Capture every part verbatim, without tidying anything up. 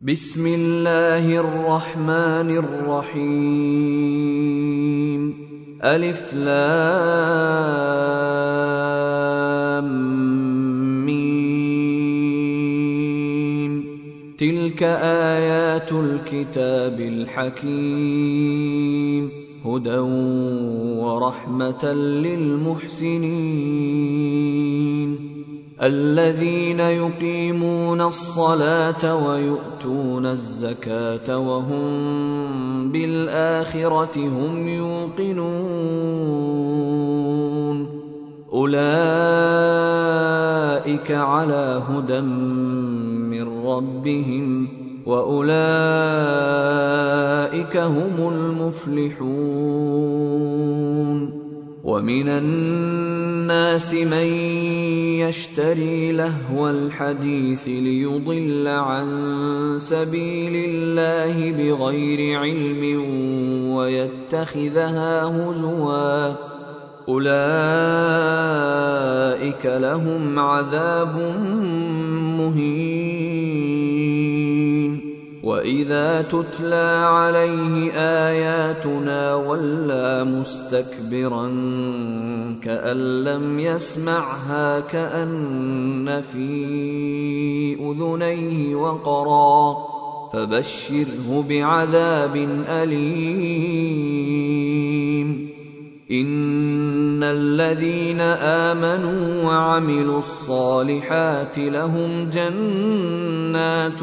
بسم الله الرحمن الرحيم. ألف لام ميم. تلك آيات الكتاب الحكيم، هدى ورحمة للمحسنين الذين يقيمون الصلاة ويؤتون الزكاة وهم بالآخرة هم يوقنون. أولئك على هدى من ربهم وأولئك هم المفلحون. ومن الناس من يشتري لهو الحديث ليضل عن سبيل الله بغير علم ويتخذها هزوا، أولئك لهم عذاب مهين. وإذا تتلى عليه آياتنا ولى مستكبرا كأن لم يسمعها كأن في أذنيه وقرا، فبشره بعذاب أليم. إن الذين آمنوا وعملوا الصالحات لهم جنات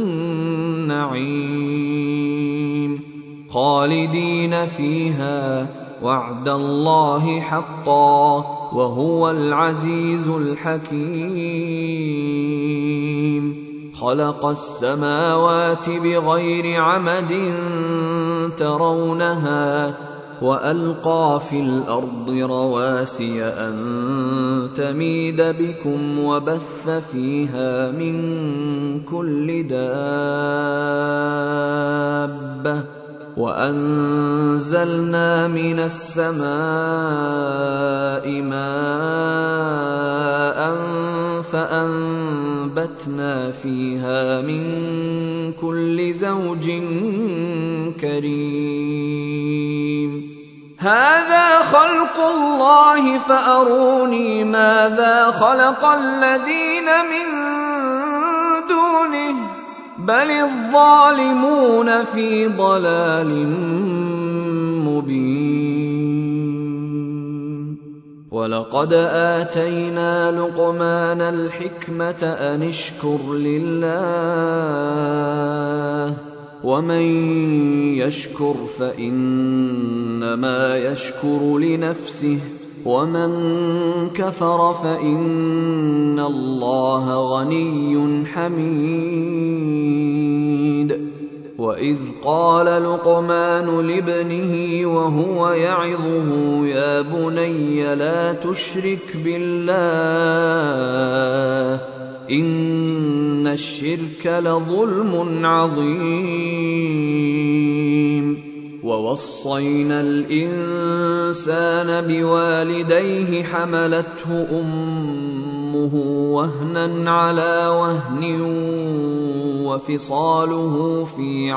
النعيم خالدين فيها، وعد الله حقا وهو العزيز الحكيم. خلق السماوات بغير عمد ترونها وألقى في الأرض رواسي أن تميد بكم وبث فيها من كل دابة، وأنزلنا من السماء ماء فأنبتنا فيها من كل زوج كريم. هذا خلق الله فأروني ماذا خلق الذين من دونه، بل الظالمون في ضلال مبين. ولقد آتينا لقمان الحكمة أن اشكر لله، ومن يشكر فإنما يشكر لنفسه، ومن كفر فإن الله غني حميد. وإذ قال لقمان لابنه وهو يعظه يا بني لا تشرك بالله إن الشرك لظلم عظيم. ووصينا الإنسان بوالديه حملته أمه وهنا على وهن وفصاله في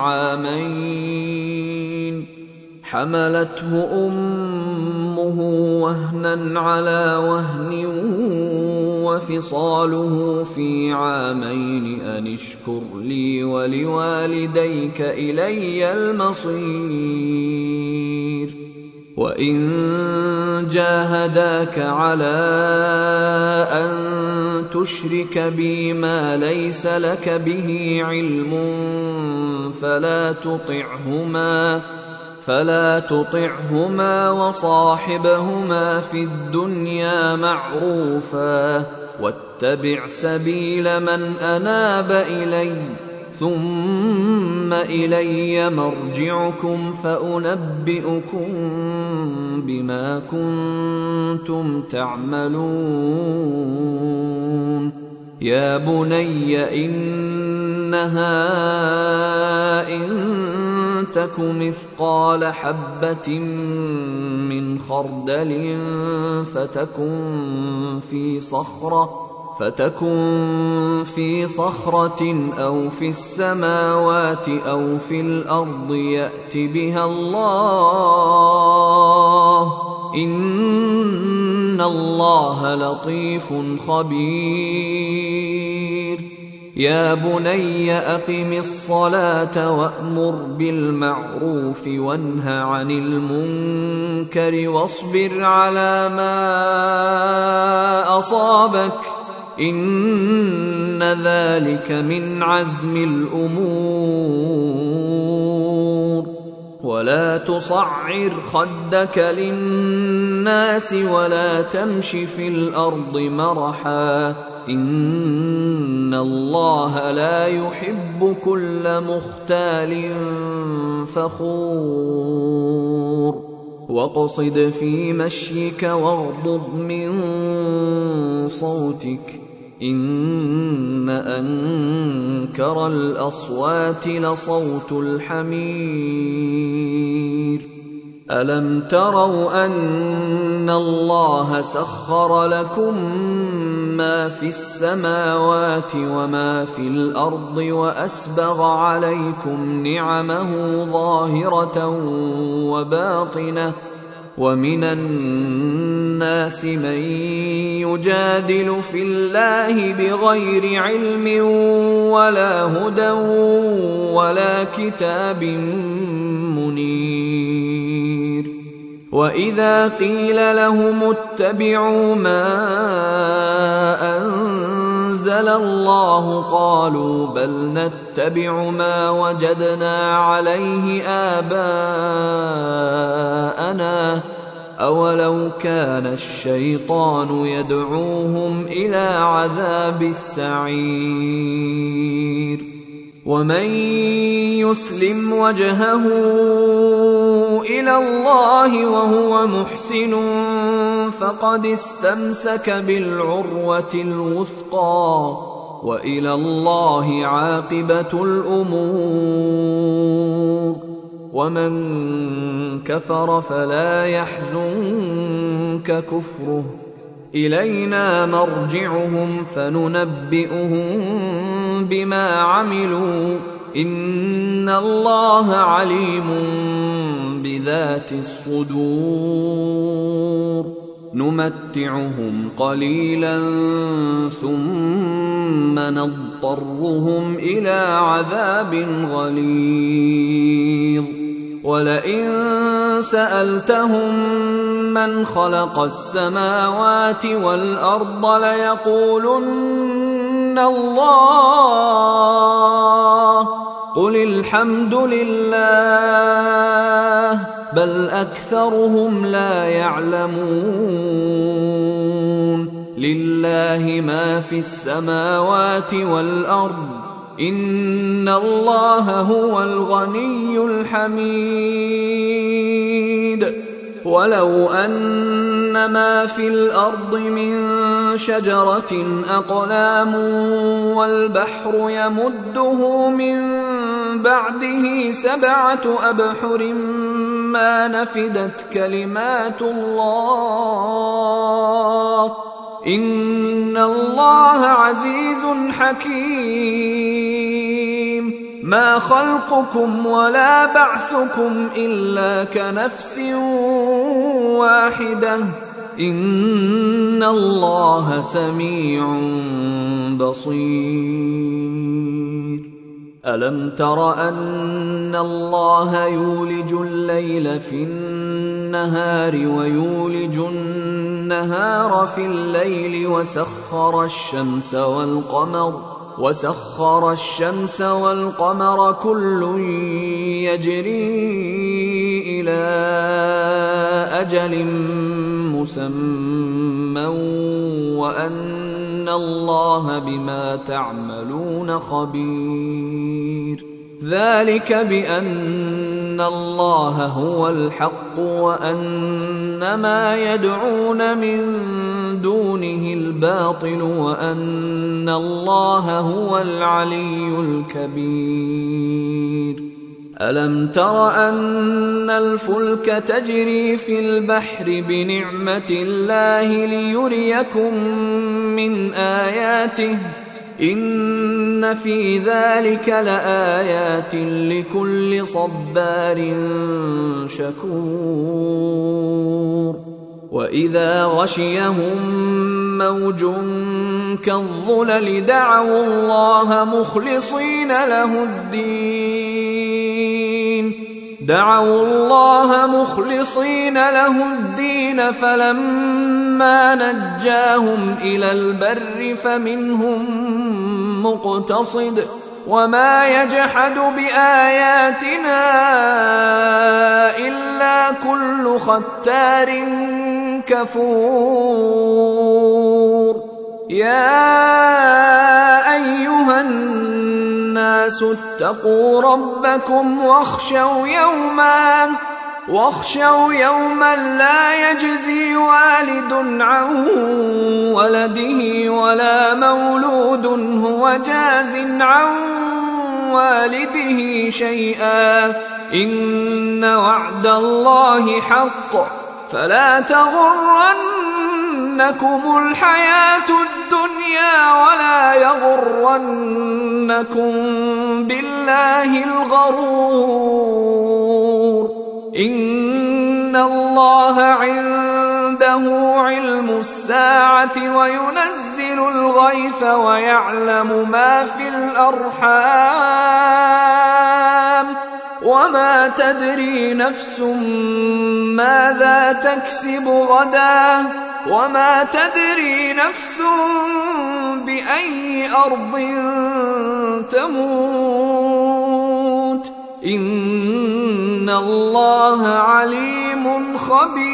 عامين حملته أمه وهنا على وهن وفصاله في عامين أن اشكر لي ولوالديك إلي المصير. وإن جاهداك على أن تشرك بي ما ليس لك به علم فلا تطعهما فلا تطعهما وصاحبهما في الدنيا معروفا، واتبع سبيل من أناب إلي، ثم إلي مرجعكم فأنبئكم بما كنتم تعملون. يا بني إنها إن تك مثقال حبة من خردل فتكن في صخرة فتكن في صخرة أو في السماوات أو في الأرض يأت بها الله إن الله لطيف خبير. يا بني أقم الصلاة وأمر بالمعروف وانه عن المنكر واصبر على ما أصابك إن ذلك من عزم الأمور. ولا تصعر خدك للناس ولا تمش في الأرض مرحا إن الله لا يحب كل مختال فخور. واقصد في مشيك واغضض من صوتك إن أنكر الأصوات لصوت الحمير. ألم تروا أن الله سخر لكم ما في السماوات وما في الأرض وأسبغ عليكم نعمه ظاهرة وباطنة ومن الناس من يجادل في الله بغير علم ولا هدى ولا كتاب منير. وإذا قيل لهم اتبعوا ما أنزل الله قالوا بل نتبع ما وجدنا عليه آباءنا أولو كان الشيطان يدعوهم إلى عذاب السعير. ومن يسلم وجهه إلى الله وهو محسن فقد استمسك بالعروة الوثقى وإلى الله عاقبة الأمور. ومن كفر فلا يحزنك كفره إلينا مرجعهم فننبئهم بما عملوا إن الله عليم بذات الصدور. نمتعهم قليلا ثم نضطرهم إلى عذاب غليظ. ولئن سألتهم من خلق السماوات والأرض ليقولن الله قل الحمد لله بل أكثرهم لا يعلمون. لله ما في السماوات والأرض إن الله هو الغني الحميد. ولو أن ما في الأرض من شجرة أقلام والبحر يمده من بعده سبعة أبحر ما نفدت كلمات الله إن الله عزيز حكيم. ما خلقكم ولا بعثكم إلا كنفس واحدة إن الله سميع بصير. ألم تر أن الله يولج الليل في النهار ويولج النهار في الليل وسخر الشمس والقمر وسخر الشمس والقمر كل يجري إلى أجل مسمى وأن الله بما تعملون خبير. ذلك بأن الله هو الحق وأن ما يدعون من دونه الباطل وأن الله هو العلي الكبير. ألم تر أن الفلك تجري في البحر بنعمة الله ليريكم من آياته إن في ذلك لآيات لكل صبار شكور وإذا غشيهم موج كالظلل دعوا الله مخلصين له الدين دعوا الله مخلصين له الدين فلما نجاهم إلى البر فمنهم مقتصد وما يجحد بآياتنا إلا كل ختار كفور يا أيها الناس اتقوا ربكم واخشوا يوما واخشوا يوما لا يجزي والد عن ولده ولا مولود هو جاز عن والده شيئا إن وعد الله حق فلا تغرنكم الحياة الدنيا ولا يغرنكم بالله الغرور إن الله عنده علم الساعة وينزل الغيث ويعلم ما في الأرحام وما تدري نفس ماذا تكسب غدا وما تدري نفس بأي أرض تموت إن الله عليم خبير.